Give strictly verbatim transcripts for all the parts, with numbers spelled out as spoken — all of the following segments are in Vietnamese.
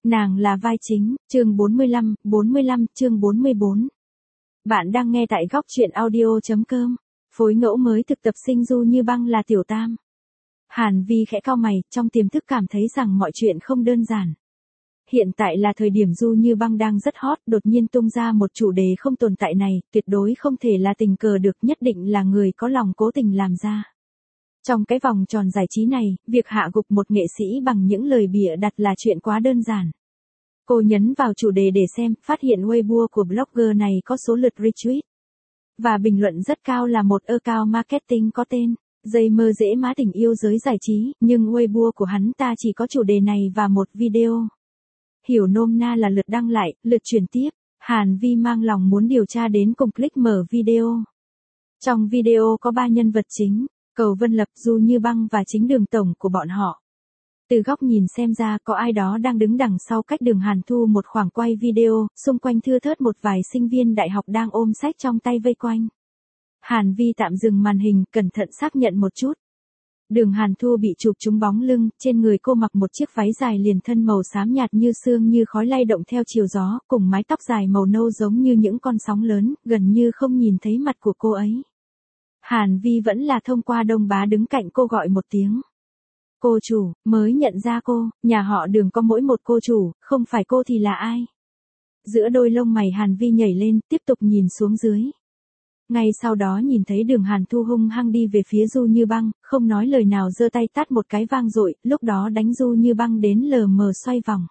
Nàng là vai chính, chương bốn mươi lăm, bốn mươi lăm, chương bốn mươi bốn. Bạn đang nghe tại góc truyện audio.com. Phối ngẫu mới thực tập sinh Du Như Băng là Tiểu Tam. Hàn Vi khẽ cau mày, trong tiềm thức cảm thấy rằng mọi chuyện không đơn giản. Hiện tại là thời điểm Du Như Băng đang rất hot, đột nhiên tung ra một chủ đề không tồn tại này, tuyệt đối không thể là tình cờ được, nhất định là người có lòng cố tình làm ra. Trong cái vòng tròn giải trí này, việc hạ gục một nghệ sĩ bằng những lời bịa đặt là chuyện quá đơn giản. Cô nhấn vào chủ đề để xem, phát hiện Weibo của blogger này có số lượt retweet và bình luận rất cao là một account marketing có tên Dây mơ dễ má tình yêu giới giải trí, nhưng Weibo của hắn ta chỉ có chủ đề này và một video. Hiểu nôm na là lượt đăng lại, lượt chuyển tiếp. Hàn Vi mang lòng muốn điều tra đến cùng click mở video. Trong video có ba nhân vật chính, Cầu Vân Lập, Du Như Băng và chính Đường Tổng của bọn họ. Từ góc nhìn xem ra có ai đó đang đứng đằng sau cách Đường Hàn Thu một khoảng quay video, xung quanh thưa thớt một vài sinh viên đại học đang ôm sách trong tay vây quanh. Hàn Vi tạm dừng màn hình, cẩn thận xác nhận một chút. Đường Hàn Thu bị chụp trúng bóng lưng, trên người cô mặc một chiếc váy dài liền thân màu xám nhạt như sương như khói lay động theo chiều gió, cùng mái tóc dài màu nâu giống như những con sóng lớn, gần như không nhìn thấy mặt của cô ấy. Hàn Vi vẫn là thông qua Đông Bá đứng cạnh cô gọi một tiếng. Cô chủ, mới nhận ra cô, nhà họ Đường có mỗi một cô chủ, không phải cô thì là ai? Giữa đôi lông mày Hàn Vi nhảy lên, tiếp tục nhìn xuống dưới. Ngay sau đó nhìn thấy Đường Hàn Thu hung hăng đi về phía Du Như Băng, không nói lời nào giơ tay tát một cái vang dội, lúc đó đánh Du Như Băng đến lờ mờ xoay vòng.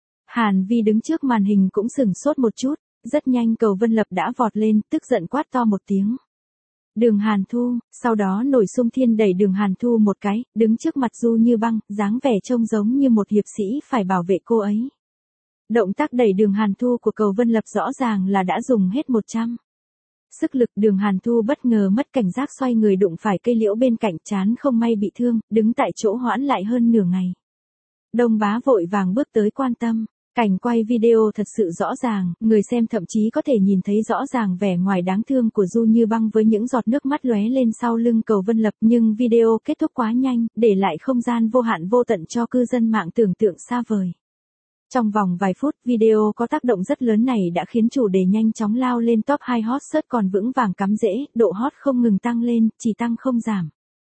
Hàn Vi đứng trước màn hình cũng sửng sốt một chút, rất nhanh Cầu Vân Lập đã vọt lên, tức giận quát to một tiếng. Đường Hàn Thu, sau đó nổi xung thiên đẩy Đường Hàn Thu một cái, đứng trước mặt Du Như Băng, dáng vẻ trông giống như một hiệp sĩ phải bảo vệ cô ấy. Động tác đẩy Đường Hàn Thu của Cầu Vân Lập rõ ràng là đã dùng hết một trăm. Sức lực. Đường Hàn Thu bất ngờ mất cảnh giác xoay người đụng phải cây liễu bên cạnh, trán không may bị thương, đứng tại chỗ hoãn lại hơn nửa ngày. Đông Bá vội vàng bước tới quan tâm. Cảnh quay video thật sự rõ ràng, người xem thậm chí có thể nhìn thấy rõ ràng vẻ ngoài đáng thương của Du Như Băng với những giọt nước mắt lóe lên sau lưng Cầu Vân Lập, nhưng video kết thúc quá nhanh, để lại không gian vô hạn vô tận cho cư dân mạng tưởng tượng xa vời. Trong vòng vài phút, video có tác động rất lớn này đã khiến chủ đề nhanh chóng lao lên top hai hot search còn vững vàng cắm rễ, độ hot không ngừng tăng lên, chỉ tăng không giảm.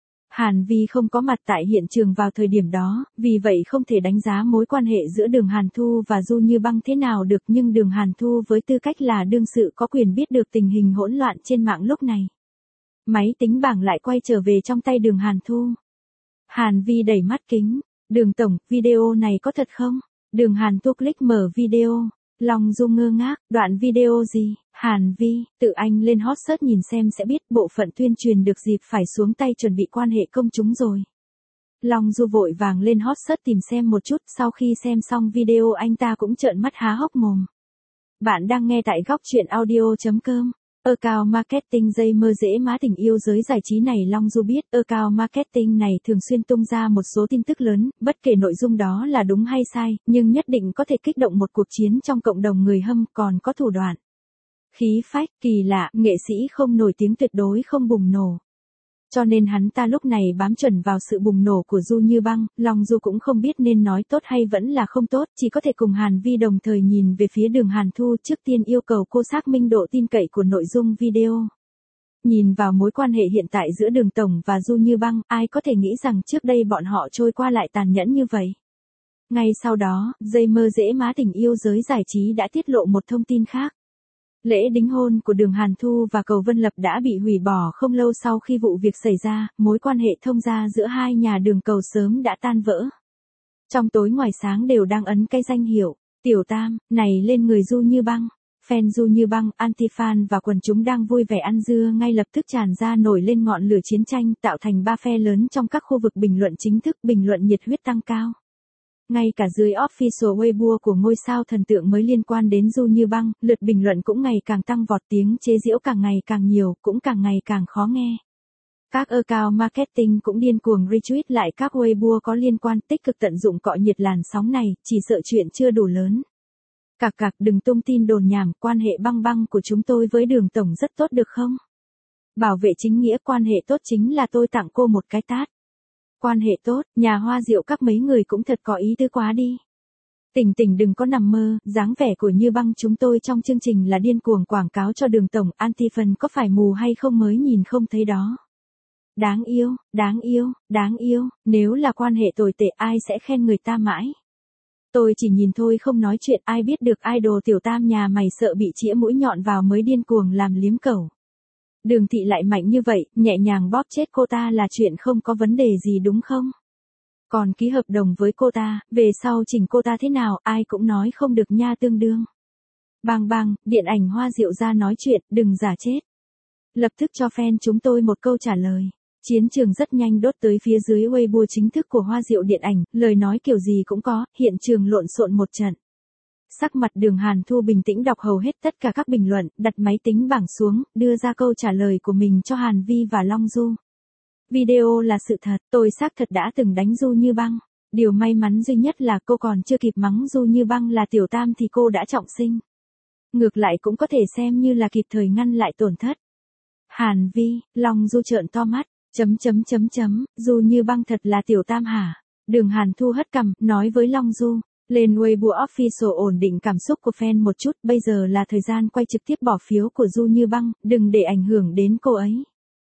Hàn Vi không có mặt tại hiện trường vào thời điểm đó, vì vậy không thể đánh giá mối quan hệ giữa Đường Hàn Thu và Du Như Băng thế nào được, nhưng Đường Hàn Thu với tư cách là đương sự có quyền biết được tình hình hỗn loạn trên mạng lúc này. Máy tính bảng lại quay trở về trong tay Đường Hàn Thu. Hàn Vi đẩy mắt kính. Đường Tổng, video này có thật không? Đường Hàn Thu click mở video. Long Du ngơ ngác, đoạn video gì? Hàn Vi, tự anh lên hot search nhìn xem sẽ biết, bộ phận tuyên truyền được dịp phải xuống tay chuẩn bị quan hệ công chúng rồi. Long Du vội vàng lên hot search tìm xem một chút, sau khi xem xong video anh ta cũng trợn mắt há hốc mồm. Bạn đang nghe tại góc truyện audio.com. Account marketing dây mơ dễ má tình yêu giới giải trí này. Long Du biết, account marketing này thường xuyên tung ra một số tin tức lớn, bất kể nội dung đó là đúng hay sai, nhưng nhất định có thể kích động một cuộc chiến trong cộng đồng người hâm, còn có thủ đoạn, khí phách, kỳ lạ, nghệ sĩ không nổi tiếng tuyệt đối không bùng nổ. Cho nên hắn ta lúc này bám chuẩn vào sự bùng nổ của Du Như Băng. Long Du cũng không biết nên nói tốt hay vẫn là không tốt, chỉ có thể cùng Hàn Vi đồng thời nhìn về phía Đường Hàn Thu, trước tiên yêu cầu cô xác minh độ tin cậy của nội dung video. Nhìn vào mối quan hệ hiện tại giữa Đường Tổng và Du Như Băng, ai có thể nghĩ rằng trước đây bọn họ trôi qua lại tàn nhẫn như vậy. Ngay sau đó, dây mơ dễ má tình yêu giới giải trí đã tiết lộ một thông tin khác. Lễ đính hôn của Đường Hàn Thu và Cầu Vân Lập đã bị hủy bỏ không lâu sau khi vụ việc xảy ra, mối quan hệ thông gia giữa hai nhà Đường Cầu sớm đã tan vỡ. Trong tối ngoài sáng đều đang ấn cái danh hiệu Tiểu Tam này lên người Du Như Băng. Fan Du Như Băng, anti-fan và quần chúng đang vui vẻ ăn dưa ngay lập tức tràn ra nổi lên ngọn lửa chiến tranh, tạo thành ba phe lớn trong các khu vực bình luận chính thức, bình luận nhiệt huyết tăng cao. Ngay cả dưới official Weibo của ngôi sao thần tượng mới liên quan đến Du Như Băng, lượt bình luận cũng ngày càng tăng vọt, tiếng chế giễu càng ngày càng nhiều, cũng càng ngày càng khó nghe. Các account marketing cũng điên cuồng retweet lại các Weibo có liên quan, tích cực tận dụng cọ nhiệt làn sóng này, chỉ sợ chuyện chưa đủ lớn. Cạc cạc, đừng tung tin đồn nhảm, quan hệ băng băng của chúng tôi với Đường Tổng rất tốt được không? Bảo vệ chính nghĩa, quan hệ tốt chính là tôi tặng cô một cái tát. Quan hệ tốt, nhà hoa rượu các mấy người cũng thật có ý tứ quá đi. Tỉnh tỉnh đừng có nằm mơ, dáng vẻ của Như Băng chúng tôi trong chương trình là điên cuồng quảng cáo cho Đường tổng, anti-fan có phải mù hay không mới nhìn không thấy đó. Đáng yêu, đáng yêu, đáng yêu, nếu là quan hệ tồi tệ ai sẽ khen người ta mãi. Tôi chỉ nhìn thôi không nói chuyện, ai biết được idol tiểu tam nhà mày sợ bị chĩa mũi nhọn vào mới điên cuồng làm liếm cẩu. Đường Thị lại mạnh như vậy, nhẹ nhàng bóp chết cô ta là chuyện không có vấn đề gì đúng không? Còn ký hợp đồng với cô ta, về sau chỉnh cô ta thế nào, ai cũng nói không được nha tương đương. Bang bang, điện ảnh Hoa Diệu ra nói chuyện, đừng giả chết. Lập tức cho fan chúng tôi một câu trả lời. Chiến trường rất nhanh đốt tới phía dưới Weibo chính thức của Hoa Diệu điện ảnh, lời nói kiểu gì cũng có, hiện trường lộn xộn một trận. Sắc mặt Đường Hàn Thu bình tĩnh đọc hầu hết tất cả các bình luận, đặt máy tính bảng xuống, đưa ra câu trả lời của mình cho Hàn Vi và Long Du. Video là sự thật, tôi xác thật đã từng đánh Du Như Băng. Điều may mắn duy nhất là cô còn chưa kịp mắng Du Như Băng là tiểu tam thì cô đã trọng sinh. Ngược lại cũng có thể xem như là kịp thời ngăn lại tổn thất. Hàn Vi, Long Du trợn to mắt, chấm chấm chấm chấm, Du Như Băng thật là tiểu tam hả? Đường Hàn Thu hất cằm, nói với Long Du. Lên Weibo Official ổn định cảm xúc của fan một chút, bây giờ là thời gian quay trực tiếp bỏ phiếu của Du Như Băng, đừng để ảnh hưởng đến cô ấy.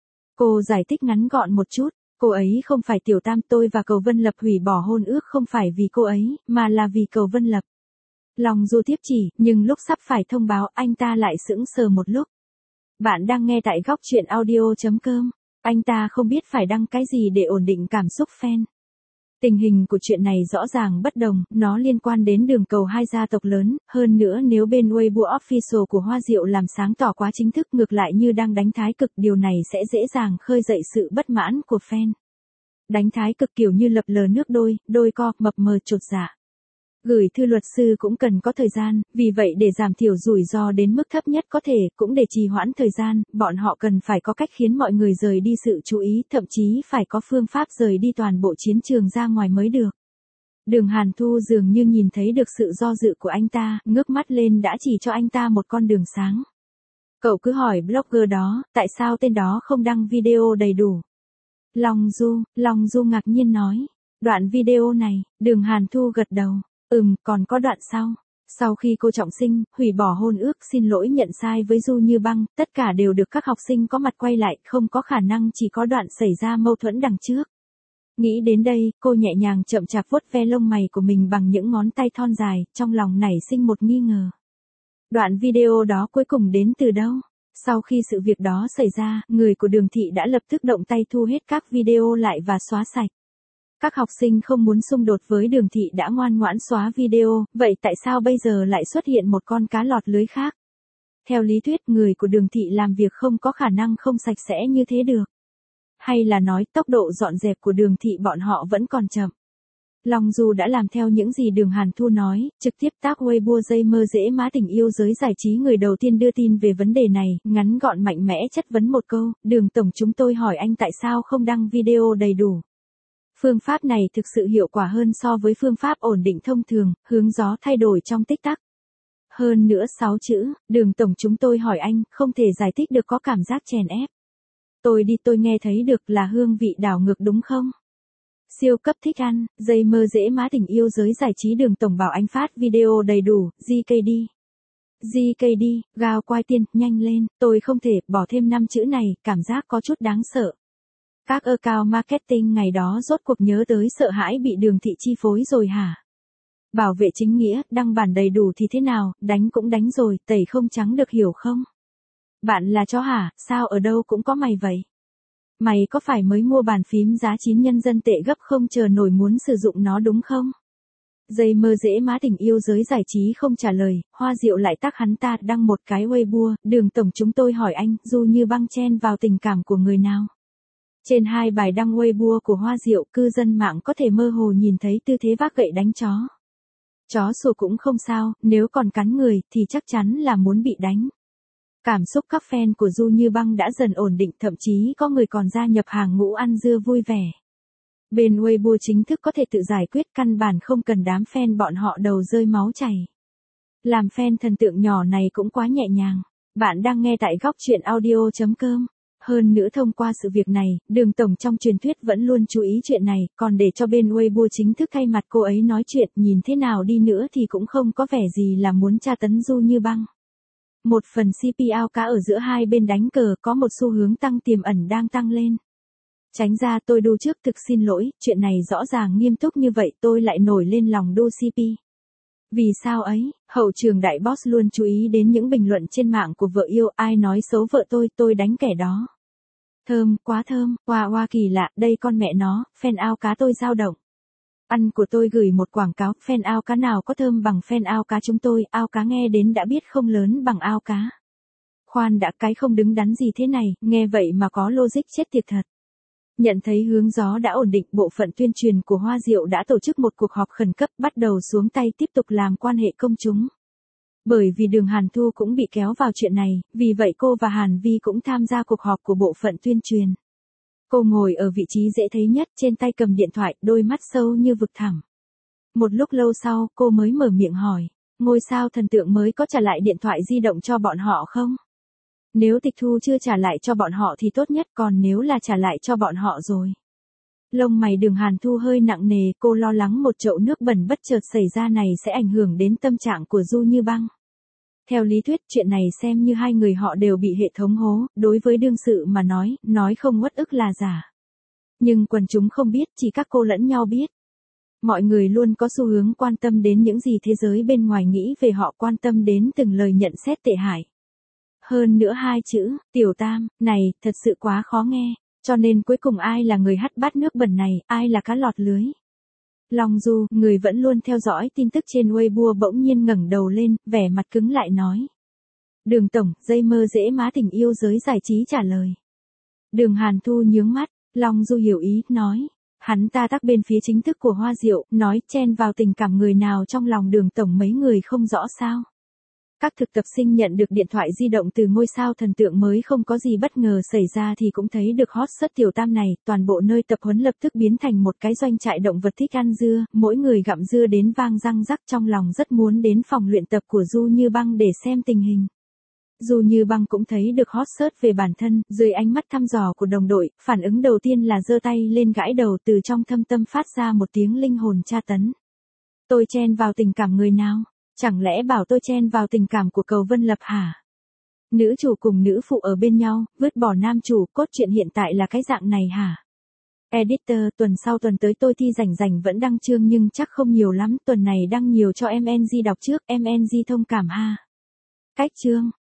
Cô giải thích ngắn gọn một chút, cô ấy không phải tiểu tam, tôi và Cầu Vân Lập hủy bỏ hôn ước không phải vì cô ấy, mà là vì Cầu Vân Lập. Long Du tiếp chỉ, nhưng lúc sắp phải thông báo anh ta lại sững sờ một lúc. Bạn đang nghe tại góc truyện audio chấm com, anh ta không biết phải đăng cái gì để ổn định cảm xúc fan. Tình hình của chuyện này rõ ràng bất đồng, nó liên quan đến đường cầu hai gia tộc lớn, hơn nữa nếu bên Weibo Official của Hoa Diệu làm sáng tỏ quá chính thức ngược lại như đang đánh thái cực, điều này sẽ dễ dàng khơi dậy sự bất mãn của fan. Đánh thái cực kiểu như lập lờ nước đôi, đôi co, mập mờ chột dạ. Gửi thư luật sư cũng cần có thời gian, vì vậy để giảm thiểu rủi ro đến mức thấp nhất có thể, cũng để trì hoãn thời gian, bọn họ cần phải có cách khiến mọi người rời đi sự chú ý, thậm chí phải có phương pháp rời đi toàn bộ chiến trường ra ngoài mới được. Đường Hàn Thu dường như nhìn thấy được sự do dự của anh ta, ngước mắt lên đã chỉ cho anh ta một con đường sáng. Cậu cứ hỏi blogger đó, tại sao tên đó không đăng video đầy đủ? Long Du, Long Du ngạc nhiên nói. Đoạn video này, Đường Hàn Thu gật đầu. Ừm, còn có đoạn sau. Sau khi cô trọng sinh, hủy bỏ hôn ước, xin lỗi nhận sai với Du Như Băng, tất cả đều được các học sinh có mặt quay lại, không có khả năng chỉ có đoạn xảy ra mâu thuẫn đằng trước. Nghĩ đến đây, cô nhẹ nhàng chậm chạp vuốt ve lông mày của mình bằng những ngón tay thon dài, trong lòng nảy sinh một nghi ngờ. Đoạn video đó cuối cùng đến từ đâu? Sau khi sự việc đó xảy ra, người của Đường Thị đã lập tức động tay thu hết các video lại và xóa sạch. Các học sinh không muốn xung đột với Đường Thị đã ngoan ngoãn xóa video, vậy tại sao bây giờ lại xuất hiện một con cá lọt lưới khác? Theo lý thuyết, người của Đường Thị làm việc không có khả năng không sạch sẽ như thế được. Hay là nói tốc độ dọn dẹp của Đường Thị bọn họ vẫn còn chậm. Long Du đã làm theo những gì Đường Hàn Thu nói, trực tiếp tác Weibo dây mơ dễ má tình yêu giới giải trí người đầu tiên đưa tin về vấn đề này, ngắn gọn mạnh mẽ chất vấn một câu, Đường tổng chúng tôi hỏi anh tại sao không đăng video đầy đủ. Phương pháp này thực sự hiệu quả hơn so với phương pháp ổn định thông thường, hướng gió thay đổi trong tích tắc. Hơn nữa sáu chữ, Đường tổng chúng tôi hỏi anh, không thể giải thích được có cảm giác chèn ép. Tôi đi tôi nghe thấy được là hương vị đảo ngược đúng không? Siêu cấp thích ăn, dây mơ dễ má tình yêu giới giải trí Đường tổng bảo anh phát video đầy đủ, giê ca đê. giê ca đê, gào quai tiên, nhanh lên, tôi không thể, bỏ thêm năm chữ này, cảm giác có chút đáng sợ. Các account marketing ngày đó rốt cuộc nhớ tới sợ hãi bị Đường Thị chi phối rồi hả? Bảo vệ chính nghĩa, đăng bản đầy đủ thì thế nào, đánh cũng đánh rồi, tẩy không trắng được hiểu không? Bạn là chó hả, sao ở đâu cũng có mày vậy? Mày có phải mới mua bàn phím giá chín nhân dân tệ gấp không chờ nổi muốn sử dụng nó đúng không? Dây mơ dễ má tình yêu giới giải trí không trả lời, Hoa Diệu lại tác hắn ta đăng một cái Weibo, Đường tổng chúng tôi hỏi anh, Du Như Băng chen vào tình cảm của người nào? Trên hai bài đăng Weibo của Hoa Diệu, cư dân mạng có thể mơ hồ nhìn thấy tư thế vác gậy đánh chó. Chó sủa cũng không sao, nếu còn cắn người thì chắc chắn là muốn bị đánh. Cảm xúc các fan của Du Như Băng đã dần ổn định, thậm chí có người còn gia nhập hàng ngũ ăn dưa vui vẻ. Bên Weibo chính thức có thể tự giải quyết, căn bản không cần đám fan bọn họ đầu rơi máu chảy. Làm fan thần tượng nhỏ này cũng quá nhẹ nhàng. Bạn đang nghe tại góc truyện audio chấm com. Hơn nữa thông qua sự việc này, Đường tổng trong truyền thuyết vẫn luôn chú ý chuyện này, còn để cho bên Weibo chính thức thay mặt cô ấy nói chuyện, nhìn thế nào đi nữa thì cũng không có vẻ gì là muốn tra tấn Du Như Băng. Một phần xê pê ao cá ở giữa hai bên đánh cờ có một xu hướng tăng tiềm ẩn đang tăng lên. Tránh ra tôi đu trước, thực xin lỗi, chuyện này rõ ràng nghiêm túc như vậy tôi lại nổi lên lòng đu xê pê. Vì sao ấy, hậu trường đại boss luôn chú ý đến những bình luận trên mạng của vợ yêu, ai nói xấu vợ tôi, tôi đánh kẻ đó. Thơm, quá thơm, hoa hoa kỳ lạ, đây con mẹ nó, fan ao cá tôi dao động. Ăn của tôi gửi một quảng cáo, fan ao cá nào có thơm bằng fan ao cá chúng tôi, ao cá nghe đến đã biết không lớn bằng ao cá. Khoan đã, cái không đứng đắn gì thế này, nghe vậy mà có logic chết tiệt thật. Nhận thấy hướng gió đã ổn định, bộ phận tuyên truyền của Hoa Diệu đã tổ chức một cuộc họp khẩn cấp, bắt đầu xuống tay tiếp tục làm quan hệ công chúng. Bởi vì Đường Hàn Thu cũng bị kéo vào chuyện này, vì vậy cô và Hàn Vi cũng tham gia cuộc họp của bộ phận tuyên truyền. Cô ngồi ở vị trí dễ thấy nhất, trên tay cầm điện thoại, đôi mắt sâu như vực thẳm. Một lúc lâu sau, cô mới mở miệng hỏi, ngôi sao thần tượng mới có trả lại điện thoại di động cho bọn họ không? Nếu tịch thu chưa trả lại cho bọn họ thì tốt nhất, còn nếu là trả lại cho bọn họ rồi. Lông mày Đường Hàn Thu hơi nặng nề, cô lo lắng một chậu nước bẩn bất chợt xảy ra này sẽ ảnh hưởng đến tâm trạng của Du Như Băng. Theo lý thuyết chuyện này xem như hai người họ đều bị hệ thống hố, đối với đương sự mà nói, nói không uất ức là giả. Nhưng quần chúng không biết, chỉ các cô lẫn nhau biết. Mọi người luôn có xu hướng quan tâm đến những gì thế giới bên ngoài nghĩ về họ, quan tâm đến từng lời nhận xét tệ hại. Hơn nữa hai chữ, tiểu tam, này, thật sự quá khó nghe, cho nên cuối cùng ai là người hắt bát nước bẩn này, ai là cá lọt lưới. Long Du, người vẫn luôn theo dõi tin tức trên Weibo bỗng nhiên ngẩng đầu lên, vẻ mặt cứng lại nói. Đường tổng, dây mơ dễ má tình yêu giới giải trí trả lời. Đường Hàn Thu nhướng mắt, Long Du hiểu ý, nói. Hắn ta tắc bên phía chính thức của Hoa Diệu, nói chen vào tình cảm người nào trong lòng Đường tổng mấy người không rõ sao. Các thực tập sinh nhận được điện thoại di động từ ngôi sao thần tượng mới không có gì bất ngờ xảy ra thì cũng thấy được hot search tiểu tam này, toàn bộ nơi tập huấn lập tức biến thành một cái doanh trại động vật thích ăn dưa, mỗi người gặm dưa đến vang răng rắc, trong lòng rất muốn đến phòng luyện tập của Du Như Băng để xem tình hình. Du Như Băng cũng thấy được hot search về bản thân, dưới ánh mắt thăm dò của đồng đội, phản ứng đầu tiên là giơ tay lên gãi đầu, từ trong thâm tâm phát ra một tiếng linh hồn tra tấn. Tôi chen vào tình cảm người nào? Chẳng lẽ bảo tôi chen vào tình cảm của Cầu Vân Lập hả? Nữ chủ cùng nữ phụ ở bên nhau, vứt bỏ nam chủ, cốt truyện hiện tại là cái dạng này hả? Editor, tuần sau tuần tới tôi thi rảnh rảnh vẫn đăng chương nhưng chắc không nhiều lắm, tuần này đăng nhiều cho em en giê đọc trước, em en giê thông cảm ha. Cách chương